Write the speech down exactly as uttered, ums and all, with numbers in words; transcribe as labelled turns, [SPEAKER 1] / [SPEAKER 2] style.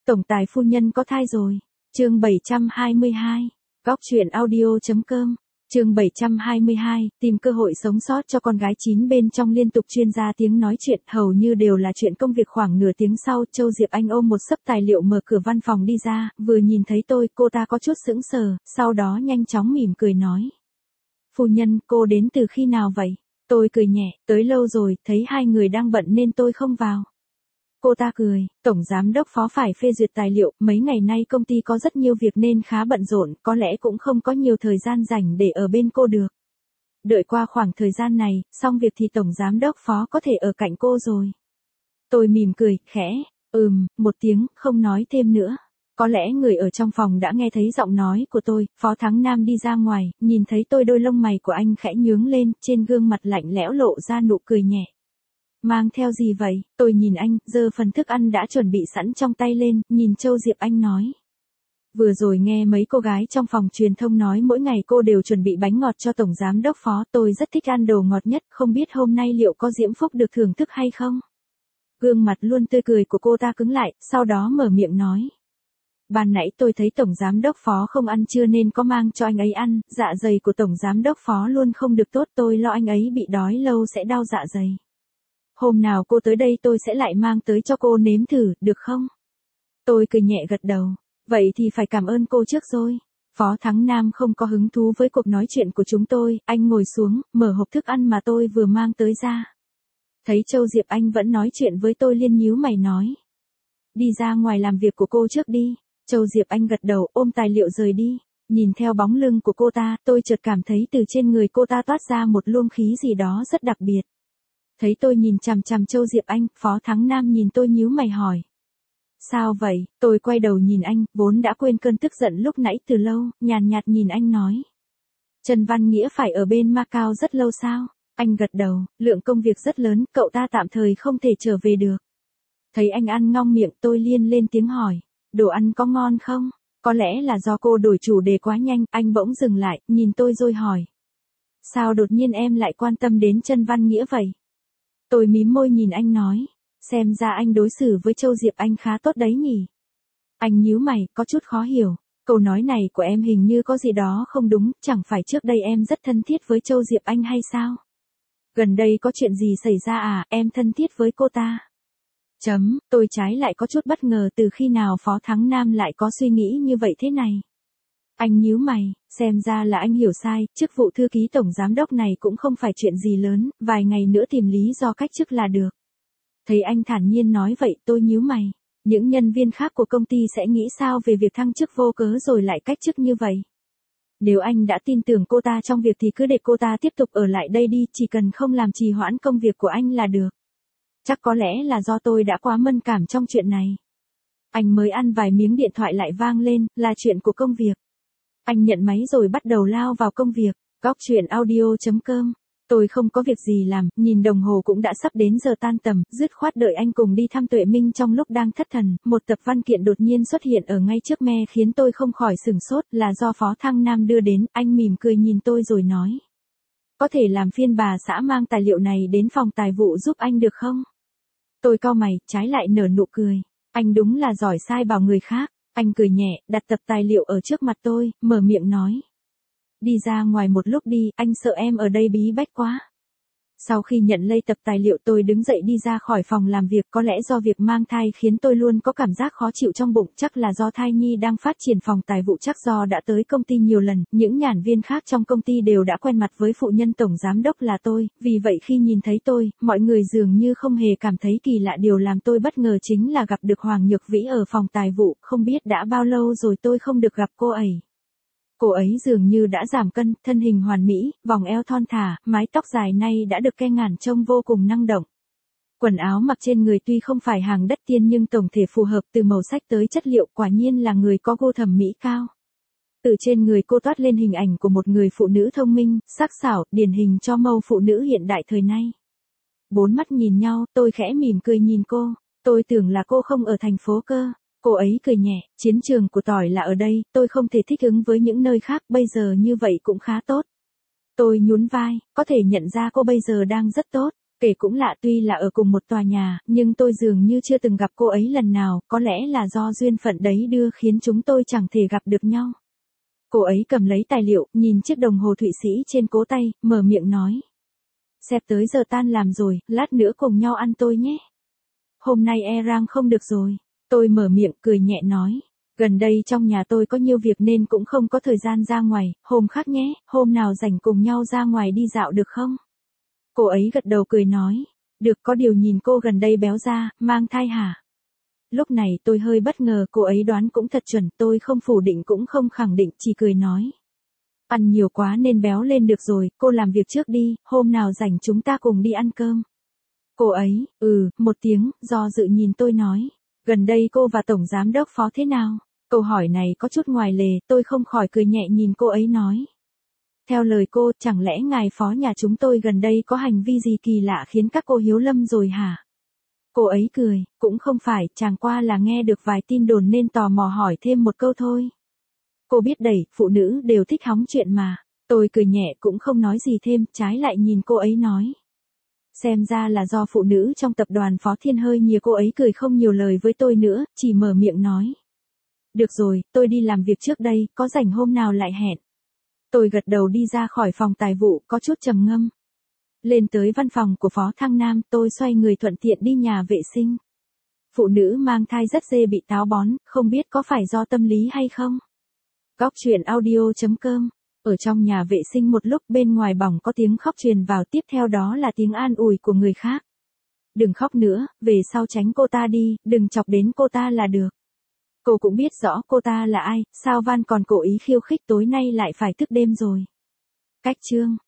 [SPEAKER 1] Tổng tài phu nhân có thai rồi. Chương bảy trăm hai mươi hai. Góc truyện audio.com. Chương bảy trăm hai mươi hai, tìm cơ hội sống sót cho con gái chín bên trong liên tục chuyên gia tiếng nói chuyện, hầu như đều là chuyện công việc. Khoảng nửa tiếng sau, Châu Diệp Anh ôm một xấp tài liệu mở cửa văn phòng đi ra, vừa nhìn thấy tôi, cô ta có chút sững sờ, sau đó nhanh chóng mỉm cười nói. Phu nhân, cô đến từ khi nào vậy? Tôi cười nhẹ, tới lâu rồi, thấy hai người đang bận nên tôi không vào. Cô ta cười, tổng giám đốc Phó phải phê duyệt tài liệu, mấy ngày nay công ty có rất nhiều việc nên khá bận rộn, có lẽ cũng không có nhiều thời gian rảnh để ở bên cô được. Đợi qua khoảng thời gian này, xong việc thì tổng giám đốc Phó có thể ở cạnh cô rồi. Tôi mỉm cười, khẽ, ừm, một tiếng, không nói thêm nữa. Có lẽ người ở trong phòng đã nghe thấy giọng nói của tôi. Phó Thắng Nam đi ra ngoài, nhìn thấy tôi, đôi lông mày của anh khẽ nhướng lên, trên gương mặt lạnh lẽo lộ ra nụ cười nhẹ. Mang theo gì vậy? Tôi nhìn anh, giơ phần thức ăn đã chuẩn bị sẵn trong tay lên, nhìn Châu Diệp Anh nói. Vừa rồi nghe mấy cô gái trong phòng truyền thông nói mỗi ngày cô đều chuẩn bị bánh ngọt cho tổng giám đốc Phó, tôi rất thích ăn đồ ngọt nhất, không biết hôm nay liệu có Diễm Phúc được thưởng thức hay không? Gương mặt luôn tươi cười của cô ta cứng lại, sau đó mở miệng nói. Ban nãy tôi thấy tổng giám đốc Phó không ăn trưa nên có mang cho anh ấy ăn, dạ dày của tổng giám đốc Phó luôn không được tốt, tôi lo anh ấy bị đói lâu sẽ đau dạ dày. Hôm nào cô tới đây tôi sẽ lại mang tới cho cô nếm thử, được không? Tôi cười nhẹ gật đầu. Vậy thì phải cảm ơn cô trước rồi. Phó Thắng Nam không có hứng thú với cuộc nói chuyện của chúng tôi, anh ngồi xuống, mở hộp thức ăn mà tôi vừa mang tới ra. Thấy Châu Diệp Anh vẫn nói chuyện với tôi liên nhíu mày nói. Đi ra ngoài làm việc của cô trước đi. Châu Diệp Anh gật đầu, ôm tài liệu rời đi. Nhìn theo bóng lưng của cô ta, tôi chợt cảm thấy từ trên người cô ta toát ra một luồng khí gì đó rất đặc biệt. Thấy tôi nhìn chằm chằm Châu Diệp Anh, Phó Thắng Nam nhìn tôi nhíu mày hỏi. Sao vậy? Tôi quay đầu nhìn anh, vốn đã quên cơn tức giận lúc nãy từ lâu, nhàn nhạt nhìn anh nói. Trần Văn Nghĩa phải ở bên Macau rất lâu sao? Anh gật đầu, lượng công việc rất lớn, cậu ta tạm thời không thể trở về được. Thấy anh ăn ngon miệng, tôi liên lên tiếng hỏi. Đồ ăn có ngon không? Có lẽ là do cô đổi chủ đề quá nhanh, anh bỗng dừng lại, nhìn tôi rồi hỏi. Sao đột nhiên em lại quan tâm đến Trần Văn Nghĩa vậy? Tôi mím môi nhìn anh nói, xem ra anh đối xử với Châu Diệp Anh khá tốt đấy nhỉ. Anh nhíu mày, có chút khó hiểu, câu nói này của em hình như có gì đó không đúng, chẳng phải trước đây em rất thân thiết với Châu Diệp Anh hay sao? Gần đây có chuyện gì xảy ra à, em thân thiết với cô ta? Chấm, tôi trái lại có chút bất ngờ từ khi nào Phó Thắng Nam lại có suy nghĩ như vậy thế này. Anh nhíu mày, xem ra là anh hiểu sai, chức vụ thư ký tổng giám đốc này cũng không phải chuyện gì lớn, vài ngày nữa tìm lý do cách chức là được. Thấy anh thản nhiên nói vậy, tôi nhíu mày. Những nhân viên khác của công ty sẽ nghĩ sao về việc thăng chức vô cớ rồi lại cách chức như vậy? Nếu anh đã tin tưởng cô ta trong việc thì cứ để cô ta tiếp tục ở lại đây đi, chỉ cần không làm trì hoãn công việc của anh là được. Chắc có lẽ là do tôi đã quá mẫn cảm trong chuyện này. Anh mới ăn vài miếng điện thoại lại vang lên, là chuyện của công việc. Anh nhận máy rồi bắt đầu lao vào công việc. Góc truyện audio.com. Tôi không có việc gì làm, nhìn đồng hồ cũng đã sắp đến giờ tan tầm, dứt khoát đợi anh cùng đi thăm Tuệ Minh. Trong lúc đang thất thần, một tập văn kiện đột nhiên xuất hiện ở ngay trước me khiến tôi không khỏi sửng sốt, là do Phó Thăng Nam đưa đến. Anh mỉm cười nhìn tôi rồi nói. Có thể làm phiên bà xã mang tài liệu này đến phòng tài vụ giúp anh được không? Tôi cau mày, trái lại nở nụ cười. Anh đúng là giỏi sai bảo người khác. Anh cười nhẹ, đặt tập tài liệu ở trước mặt tôi, mở miệng nói. Đi ra ngoài một lúc đi, anh sợ em ở đây bí bách quá. Sau khi nhận lấy tập tài liệu tôi đứng dậy đi ra khỏi phòng làm việc, có lẽ do việc mang thai khiến tôi luôn có cảm giác khó chịu trong bụng, chắc là do thai nhi đang phát triển. Phòng tài vụ chắc do đã tới công ty nhiều lần, những nhàn viên khác trong công ty đều đã quen mặt với phụ nhân tổng giám đốc là tôi, vì vậy khi nhìn thấy tôi, mọi người dường như không hề cảm thấy kỳ lạ. Điều làm tôi bất ngờ chính là gặp được Hoàng Nhược Vĩ ở phòng tài vụ, không biết đã bao lâu rồi tôi không được gặp cô ấy. Cô ấy dường như đã giảm cân, thân hình hoàn mỹ, vòng eo thon thả, mái tóc dài nay đã được ke ngàn trông vô cùng năng động. Quần áo mặc trên người tuy không phải hàng đắt tiền nhưng tổng thể phù hợp, từ màu sắc tới chất liệu, quả nhiên là người có gu thẩm mỹ cao. Từ trên người cô toát lên hình ảnh của một người phụ nữ thông minh, sắc sảo, điển hình cho mẫu phụ nữ hiện đại thời nay. Bốn mắt nhìn nhau, tôi khẽ mỉm cười nhìn cô, tôi tưởng là cô không ở thành phố cơ. Cô ấy cười nhẹ, chiến trường của tỏi là ở đây, tôi không thể thích ứng với những nơi khác, bây giờ như vậy cũng khá tốt. Tôi nhún vai, có thể nhận ra cô bây giờ đang rất tốt. Kể cũng lạ, tuy là ở cùng một tòa nhà, nhưng tôi dường như chưa từng gặp cô ấy lần nào, có lẽ là do duyên phận đấy đưa khiến chúng tôi chẳng thể gặp được nhau. Cô ấy cầm lấy tài liệu, nhìn chiếc đồng hồ Thụy Sĩ trên cố tay, mở miệng nói. Sếp tới giờ tan làm rồi, lát nữa cùng nhau ăn tôi nhé. Hôm nay e rang không được rồi. Tôi mở miệng cười nhẹ nói. Gần đây trong nhà tôi có nhiều việc nên cũng không có thời gian ra ngoài, hôm khác nhé, hôm nào rảnh cùng nhau ra ngoài đi dạo được không? Cô ấy gật đầu cười nói. Được, có điều nhìn cô gần đây béo ra, mang thai hả? Lúc này tôi hơi bất ngờ, cô ấy đoán cũng thật chuẩn, tôi không phủ định cũng không khẳng định, chỉ cười nói. Ăn nhiều quá nên béo lên được rồi, cô làm việc trước đi, hôm nào rảnh chúng ta cùng đi ăn cơm. Cô ấy, ừ, một tiếng, do dự nhìn tôi nói. Gần đây cô và Tổng Giám đốc Phó thế nào? Câu hỏi này có chút ngoài lề, tôi không khỏi cười nhẹ nhìn cô ấy nói. Theo lời cô, chẳng lẽ ngài Phó nhà chúng tôi gần đây có hành vi gì kỳ lạ khiến các cô hiếu lâm rồi hả? Cô ấy cười, cũng không phải, chẳng qua là nghe được vài tin đồn nên tò mò hỏi thêm một câu thôi. Cô biết đấy, phụ nữ đều thích hóng chuyện mà. Tôi cười nhẹ cũng không nói gì thêm, trái lại nhìn cô ấy nói. Xem ra là do phụ nữ trong tập đoàn Phó Thiên hơi nhiều. Cô ấy cười không nhiều lời với tôi nữa, chỉ mở miệng nói. Được rồi, tôi đi làm việc trước đây, có rảnh hôm nào lại hẹn. Tôi gật đầu đi ra khỏi phòng tài vụ, có chút trầm ngâm. Lên tới văn phòng của Phó Thăng Nam, tôi xoay người thuận tiện đi nhà vệ sinh. Phụ nữ mang thai rất dễ bị táo bón, không biết có phải do tâm lý hay không? Góc truyện audio chấm com. Ở trong nhà vệ sinh một lúc, bên ngoài bỏng có tiếng khóc truyền vào, tiếp theo đó là tiếng an ủi của người khác. Đừng khóc nữa, về sau tránh cô ta đi, đừng chọc đến cô ta là được. Cô cũng biết rõ cô ta là ai, sao Van còn cố ý khiêu khích, tối nay lại phải thức đêm rồi. Cách chương